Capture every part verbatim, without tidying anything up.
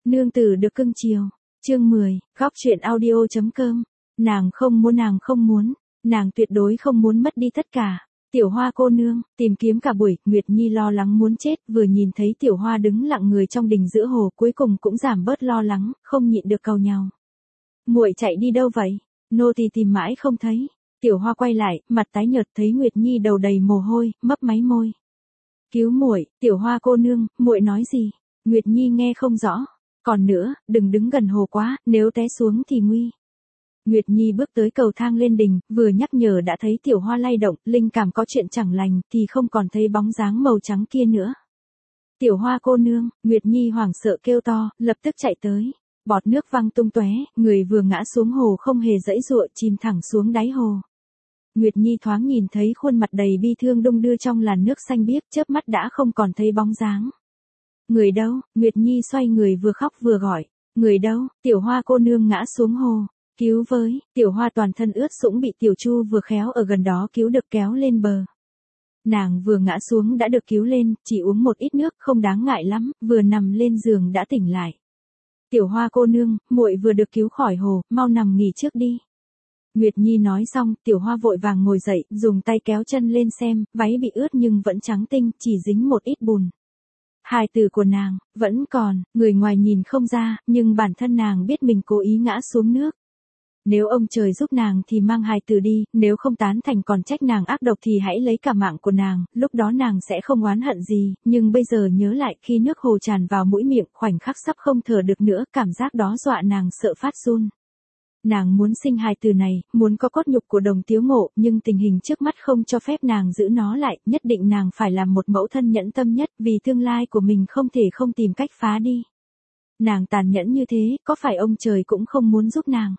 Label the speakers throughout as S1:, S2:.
S1: Nương tử được cưng chiều. Chương mười, góc truyện audio.com. Nàng không muốn nàng không muốn, nàng tuyệt đối không muốn mất đi tất cả. Tiểu Hoa cô nương, tìm kiếm cả buổi, Nguyệt Nhi lo lắng muốn chết, vừa nhìn thấy Tiểu Hoa đứng lặng người trong đình giữa hồ, cuối cùng cũng giảm bớt lo lắng, không nhịn được cầu nhau. Muội chạy đi đâu vậy? Nô tỳ tìm mãi không thấy. Tiểu Hoa quay lại, mặt tái nhợt thấy Nguyệt Nhi đầu đầy mồ hôi, mấp máy môi. Cứu muội, Tiểu Hoa cô nương, muội nói gì? Nguyệt Nhi nghe không rõ. Còn nữa, đừng đứng gần hồ quá, nếu té xuống thì nguy. Nguyệt Nhi bước tới cầu thang lên đình, vừa nhắc nhở đã thấy Tiểu Hoa lay động, linh cảm có chuyện chẳng lành, thì không còn thấy bóng dáng màu trắng kia nữa. Tiểu Hoa cô nương, Nguyệt Nhi hoảng sợ kêu to, lập tức chạy tới. Bọt nước văng tung tóe, người vừa ngã xuống hồ không hề giãy giụa, chìm thẳng xuống đáy hồ. Nguyệt Nhi thoáng nhìn thấy khuôn mặt đầy bi thương đung đưa trong làn nước xanh biếc, chớp mắt đã không còn thấy bóng dáng. Người đâu? Nguyệt Nhi xoay người vừa khóc vừa gọi. Người đâu? Tiểu Hoa cô nương ngã xuống hồ. Cứu với. Tiểu Hoa toàn thân ướt sũng bị Tiểu Chu vừa khéo ở gần đó cứu được kéo lên bờ. Nàng vừa ngã xuống đã được cứu lên, chỉ uống một ít nước không đáng ngại lắm, vừa nằm lên giường đã tỉnh lại. Tiểu Hoa cô nương, muội vừa được cứu khỏi hồ, mau nằm nghỉ trước đi. Nguyệt Nhi nói xong, Tiểu Hoa vội vàng ngồi dậy, dùng tay kéo chân lên xem, váy bị ướt nhưng vẫn trắng tinh, chỉ dính một ít bùn. Hài tử của nàng, vẫn còn, người ngoài nhìn không ra, nhưng bản thân nàng biết mình cố ý ngã xuống nước. Nếu ông trời giúp nàng thì mang hài tử đi, nếu không tán thành còn trách nàng ác độc thì hãy lấy cả mạng của nàng, lúc đó nàng sẽ không oán hận gì, nhưng bây giờ nhớ lại khi nước hồ tràn vào mũi miệng khoảnh khắc sắp không thở được nữa, cảm giác đó dọa nàng sợ phát run. Nàng muốn sinh hài tử này, muốn có cốt nhục của Đồng Tiếu Ngộ, nhưng tình hình trước mắt không cho phép nàng giữ nó lại, nhất định nàng phải làm một mẫu thân nhẫn tâm nhất, vì tương lai của mình không thể không tìm cách phá đi. Nàng tàn nhẫn như thế, có phải ông trời cũng không muốn giúp nàng?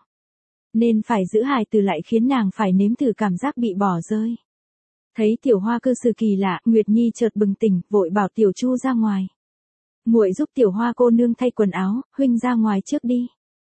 S1: Nên phải giữ hài tử lại khiến nàng phải nếm thử cảm giác bị bỏ rơi. Thấy Tiểu Hoa cư xử kỳ lạ, Nguyệt Nhi chợt bừng tỉnh, vội bảo Tiểu Chu ra ngoài. Muội giúp Tiểu Hoa cô nương thay quần áo, huynh ra ngoài trước đi.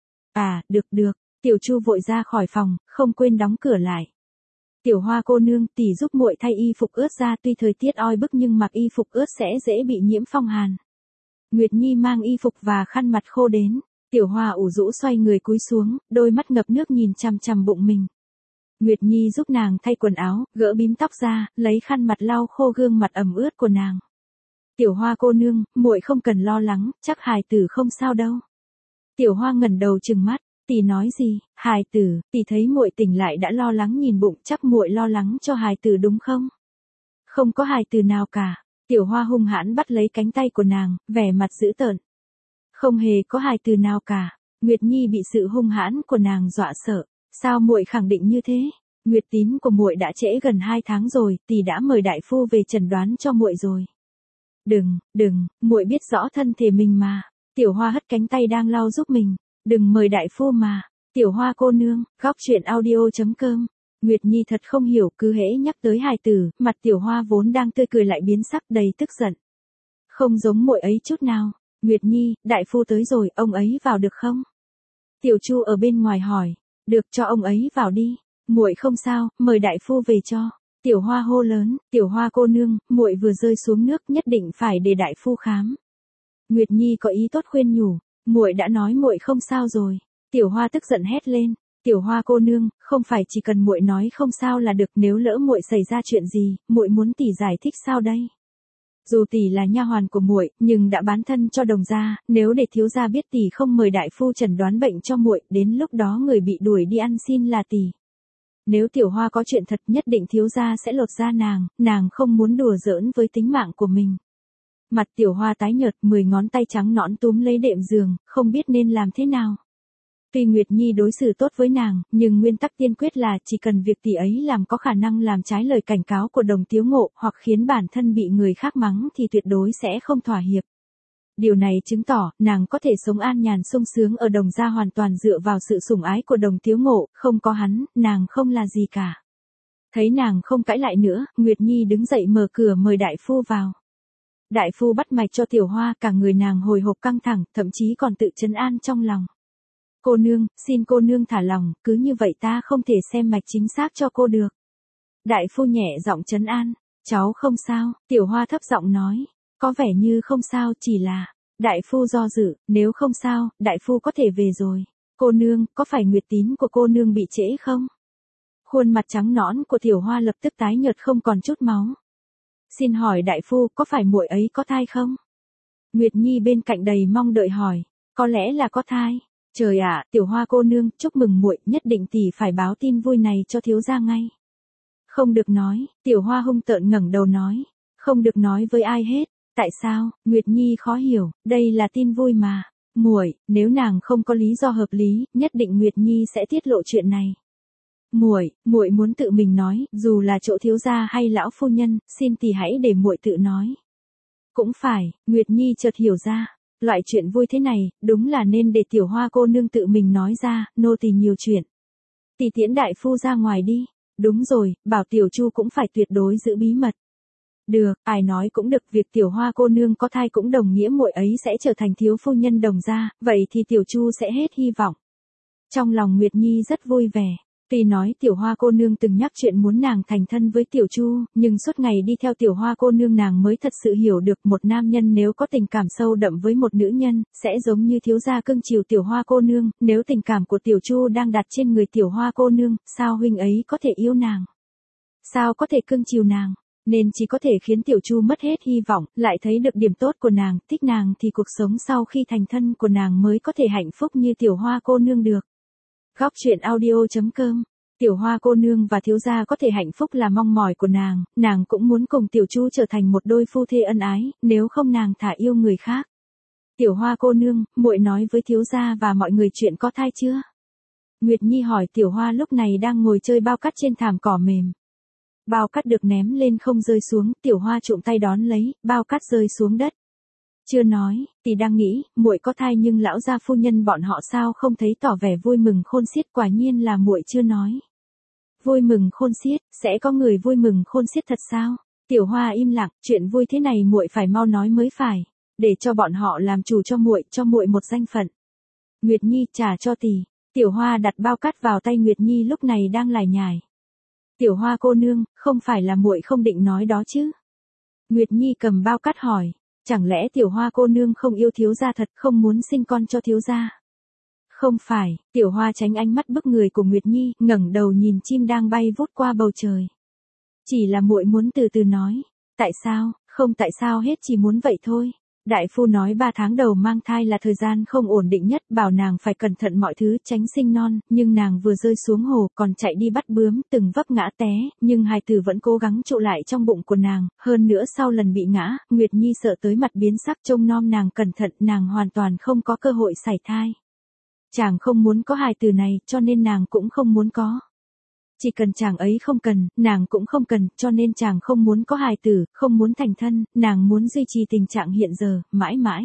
S1: À, được được. Tiểu Chu vội ra khỏi phòng, không quên đóng cửa lại. Tiểu Hoa cô nương, tỷ giúp muội thay y phục ướt ra, tuy thời tiết oi bức nhưng mặc y phục ướt sẽ dễ bị nhiễm phong hàn. Nguyệt Nhi mang y phục và khăn mặt khô đến. Tiểu Hoa ủ rũ xoay người cúi xuống, đôi mắt ngập nước nhìn chằm chằm bụng mình. Nguyệt Nhi giúp nàng thay quần áo, gỡ bím tóc ra, lấy khăn mặt lau khô gương mặt ẩm ướt của nàng. Tiểu Hoa cô nương, muội không cần lo lắng, chắc hài tử không sao đâu. Tiểu Hoa ngẩng đầu trừng mắt. Tỷ nói gì? Hài tử, tỷ thấy muội tỉnh lại đã lo lắng nhìn bụng, chắc muội lo lắng cho hài tử đúng không? Không có hài tử nào cả. Tiểu Hoa hung hãn bắt lấy cánh tay của nàng, vẻ mặt dữ tợn. Không hề có hài tử nào cả. Nguyệt Nhi bị sự hung hãn của nàng dọa sợ. Sao muội khẳng định như thế? Nguyệt tín của muội đã trễ gần hai tháng rồi, tỷ đã mời đại phu về chẩn đoán cho muội rồi. Đừng, đừng, muội biết rõ thân thể mình mà. Tiểu Hoa hất cánh tay đang lau giúp mình. Đừng mời đại phu mà. Tiểu Hoa cô nương, góc truyện audio.com. Nguyệt Nhi thật không hiểu, cứ hễ nhắc tới hài tử, mặt Tiểu Hoa vốn đang tươi cười lại biến sắc đầy tức giận. Không giống muội ấy chút nào. Nguyệt Nhi, đại phu tới rồi, ông ấy vào được không? Tiểu Chu ở bên ngoài hỏi. Được, cho ông ấy vào đi. Muội không sao, mời đại phu về cho. Tiểu Hoa hô lớn, Tiểu Hoa cô nương, muội vừa rơi xuống nước, nhất định phải để đại phu khám. Nguyệt Nhi có ý tốt khuyên nhủ. Muội đã nói muội không sao rồi. Tiểu Hoa tức giận hét lên. Tiểu Hoa cô nương, không phải chỉ cần muội nói không sao là được, nếu lỡ muội xảy ra chuyện gì, muội muốn tỷ giải thích sao đây? Dù tỷ là nha hoàn của muội, nhưng đã bán thân cho Đồng gia, nếu để thiếu gia biết tỷ không mời đại phu chẩn đoán bệnh cho muội, đến lúc đó người bị đuổi đi ăn xin là tỷ. Nếu Tiểu Hoa có chuyện thật, nhất định thiếu gia sẽ lột da nàng, nàng không muốn đùa giỡn với tính mạng của mình. Mặt Tiểu Hoa tái nhợt, mười ngón tay trắng nõn túm lấy đệm giường, không biết nên làm thế nào. Tuy Nguyệt Nhi đối xử tốt với nàng, nhưng nguyên tắc tiên quyết là chỉ cần việc tỷ ấy làm có khả năng làm trái lời cảnh cáo của Đồng Tiếu Ngộ, hoặc khiến bản thân bị người khác mắng thì tuyệt đối sẽ không thỏa hiệp. Điều này chứng tỏ, nàng có thể sống an nhàn sung sướng ở Đồng gia hoàn toàn dựa vào sự sủng ái của Đồng Tiếu Ngộ, không có hắn, nàng không là gì cả. Thấy nàng không cãi lại nữa, Nguyệt Nhi đứng dậy mở cửa mời đại phu vào. Đại phu bắt mạch cho Tiểu Hoa, cả người nàng hồi hộp căng thẳng, thậm chí còn tự trấn an trong lòng. Cô nương, xin cô nương thả lòng, cứ như vậy ta không thể xem mạch chính xác cho cô được. Đại phu nhẹ giọng trấn an, cháu không sao, Tiểu Hoa thấp giọng nói, có vẻ như không sao, chỉ là, Đại phu do dự, nếu không sao, đại phu có thể về rồi. Cô nương, có phải nguyệt tín của cô nương bị trễ không? Khuôn mặt trắng nõn của Tiểu Hoa lập tức tái nhợt không còn chút máu. Xin hỏi đại phu, có phải muội ấy có thai không? Nguyệt Nhi bên cạnh đầy mong đợi hỏi, có lẽ là có thai. Trời ạ, Tiểu Hoa cô nương, chúc mừng muội, nhất định tỷ phải báo tin vui này cho thiếu gia ngay. Không được nói, Tiểu Hoa hung tợn ngẩng đầu nói, không được nói với ai hết. Tại sao? Nguyệt Nhi khó hiểu, đây là tin vui mà. Muội, nếu nàng không có lý do hợp lý, nhất định Nguyệt Nhi sẽ tiết lộ chuyện này. Muội, muội muốn tự mình nói, dù là chỗ thiếu gia hay lão phu nhân, xin tỷ hãy để muội tự nói. Cũng phải, Nguyệt Nhi chợt hiểu ra, loại chuyện vui thế này, đúng là nên để Tiểu Hoa cô nương tự mình nói ra, nô tỳ nhiều chuyện. Tỷ tiễn đại phu ra ngoài đi. Đúng rồi, bảo Tiểu Chu cũng phải tuyệt đối giữ bí mật. Được, ai nói cũng được, việc Tiểu Hoa cô nương có thai cũng đồng nghĩa muội ấy sẽ trở thành thiếu phu nhân Đồng gia, vậy thì Tiểu Chu sẽ hết hy vọng. Trong lòng Nguyệt Nhi rất vui vẻ. Tuy nói Tiểu Hoa cô nương từng nhắc chuyện muốn nàng thành thân với Tiểu Chu, nhưng suốt ngày đi theo Tiểu Hoa cô nương nàng mới thật sự hiểu được một nam nhân nếu có tình cảm sâu đậm với một nữ nhân, sẽ giống như thiếu gia cưng chiều Tiểu Hoa cô nương, nếu tình cảm của Tiểu Chu đang đặt trên người Tiểu Hoa cô nương, sao huynh ấy có thể yêu nàng? Sao có thể cưng chiều nàng? Nên chỉ có thể khiến Tiểu Chu mất hết hy vọng, lại thấy được điểm tốt của nàng, thích nàng thì cuộc sống sau khi thành thân của nàng mới có thể hạnh phúc như Tiểu Hoa cô nương được. Góc truyện audio chấm com. Tiểu Hoa cô nương và thiếu gia có thể hạnh phúc là mong mỏi của nàng, nàng cũng muốn cùng Tiểu Chu trở thành một đôi phu thê ân ái, nếu không nàng thả yêu người khác. Tiểu Hoa cô nương, muội nói với thiếu gia và mọi người chuyện có thai chưa? Nguyệt Nhi hỏi Tiểu Hoa lúc này đang ngồi chơi bao cát trên thảm cỏ mềm. Bao cát được ném lên không rơi xuống, Tiểu Hoa trộm tay đón lấy, bao cát rơi xuống đất. Chưa nói, tỷ đang nghĩ, muội có thai nhưng lão gia phu nhân bọn họ sao không thấy tỏ vẻ vui mừng khôn xiết, quả nhiên là muội chưa nói. Vui mừng khôn xiết, sẽ có người vui mừng khôn xiết thật sao? Tiểu Hoa im lặng, chuyện vui thế này muội phải mau nói mới phải, để cho bọn họ làm chủ cho muội, cho muội một danh phận. Nguyệt Nhi trả cho tỷ. Tiểu Hoa đặt bao cát vào tay Nguyệt Nhi lúc này đang lải nhải. Tiểu Hoa cô nương, không phải là muội không định nói đó chứ? Nguyệt Nhi cầm bao cát hỏi, chẳng lẽ Tiểu Hoa cô nương không yêu thiếu gia thật, không muốn sinh con cho thiếu gia? Không phải, Tiểu Hoa tránh ánh mắt bức người của Nguyệt Nhi, ngẩng đầu nhìn chim đang bay vút qua bầu trời. Chỉ là muội muốn từ từ nói. Tại sao? Không tại sao hết, chỉ muốn vậy thôi. Đại phu nói ba tháng đầu mang thai là thời gian không ổn định nhất, bảo nàng phải cẩn thận mọi thứ, tránh sinh non, nhưng nàng vừa rơi xuống hồ, còn chạy đi bắt bướm, từng vấp ngã té, nhưng hài tử vẫn cố gắng trụ lại trong bụng của nàng, hơn nữa sau lần bị ngã, Nguyệt Nhi sợ tới mặt biến sắc, trông nom nàng cẩn thận, nàng hoàn toàn không có cơ hội sảy thai. Chàng không muốn có hài tử này, cho nên nàng cũng không muốn có. Chỉ cần chàng ấy không cần, nàng cũng không cần, cho nên chàng không muốn có hài tử, không muốn thành thân, nàng muốn duy trì tình trạng hiện giờ, mãi mãi.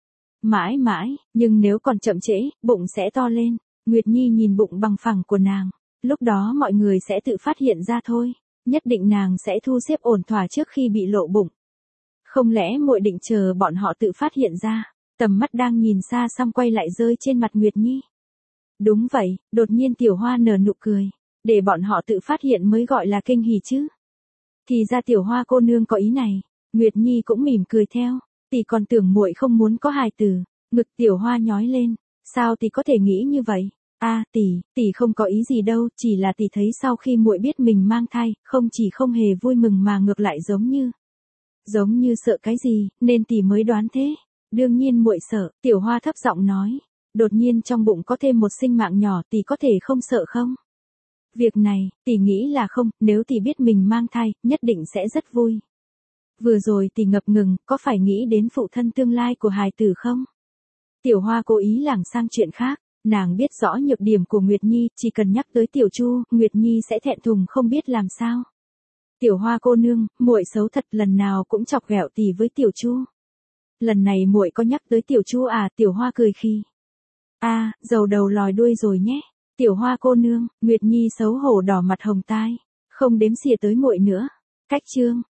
S1: Mãi mãi, nhưng nếu còn chậm trễ, bụng sẽ to lên. Nguyệt Nhi nhìn bụng bằng phẳng của nàng, lúc đó mọi người sẽ tự phát hiện ra thôi, nhất định nàng sẽ thu xếp ổn thỏa trước khi bị lộ bụng. Không lẽ muội định chờ bọn họ tự phát hiện ra? Tầm mắt đang nhìn xa xăm quay lại rơi trên mặt Nguyệt Nhi. Đúng vậy, đột nhiên Tiểu Hoa nở nụ cười. Để bọn họ tự phát hiện mới gọi là kinh hỉ chứ. Thì ra Tiểu Hoa cô nương có ý này. Nguyệt Nhi cũng mỉm cười theo. Tỷ còn tưởng muội không muốn có hài tử. Ngực Tiểu Hoa nhói lên. Sao tỷ có thể nghĩ như vậy? A, tỷ, tỷ không có ý gì đâu, chỉ là tỷ thấy sau khi muội biết mình mang thai, không chỉ không hề vui mừng mà ngược lại giống như giống như sợ cái gì, nên tỷ mới đoán thế. Đương nhiên muội sợ, Tiểu Hoa thấp giọng nói. Đột nhiên trong bụng có thêm một sinh mạng nhỏ, tỷ có thể không sợ không? Việc này, tỷ nghĩ là không, nếu tỷ biết mình mang thai, nhất định sẽ rất vui. Vừa rồi tỷ ngập ngừng, có phải nghĩ đến phụ thân tương lai của hài tử không? Tiểu Hoa cố ý lảng sang chuyện khác, nàng biết rõ nhược điểm của Nguyệt Nhi, chỉ cần nhắc tới Tiểu Chu, Nguyệt Nhi sẽ thẹn thùng không biết làm sao. Tiểu Hoa cô nương, muội xấu thật, lần nào cũng chọc ghẹo tỷ với Tiểu Chu. Lần này muội có nhắc tới Tiểu Chu à? Tiểu Hoa cười khi. A, à, dầu đầu lòi đuôi rồi nhé. Tiểu Hoa cô nương, Nguyệt Nhi xấu hổ đỏ mặt hồng tai, không đếm xỉa tới muội nữa. Cách chương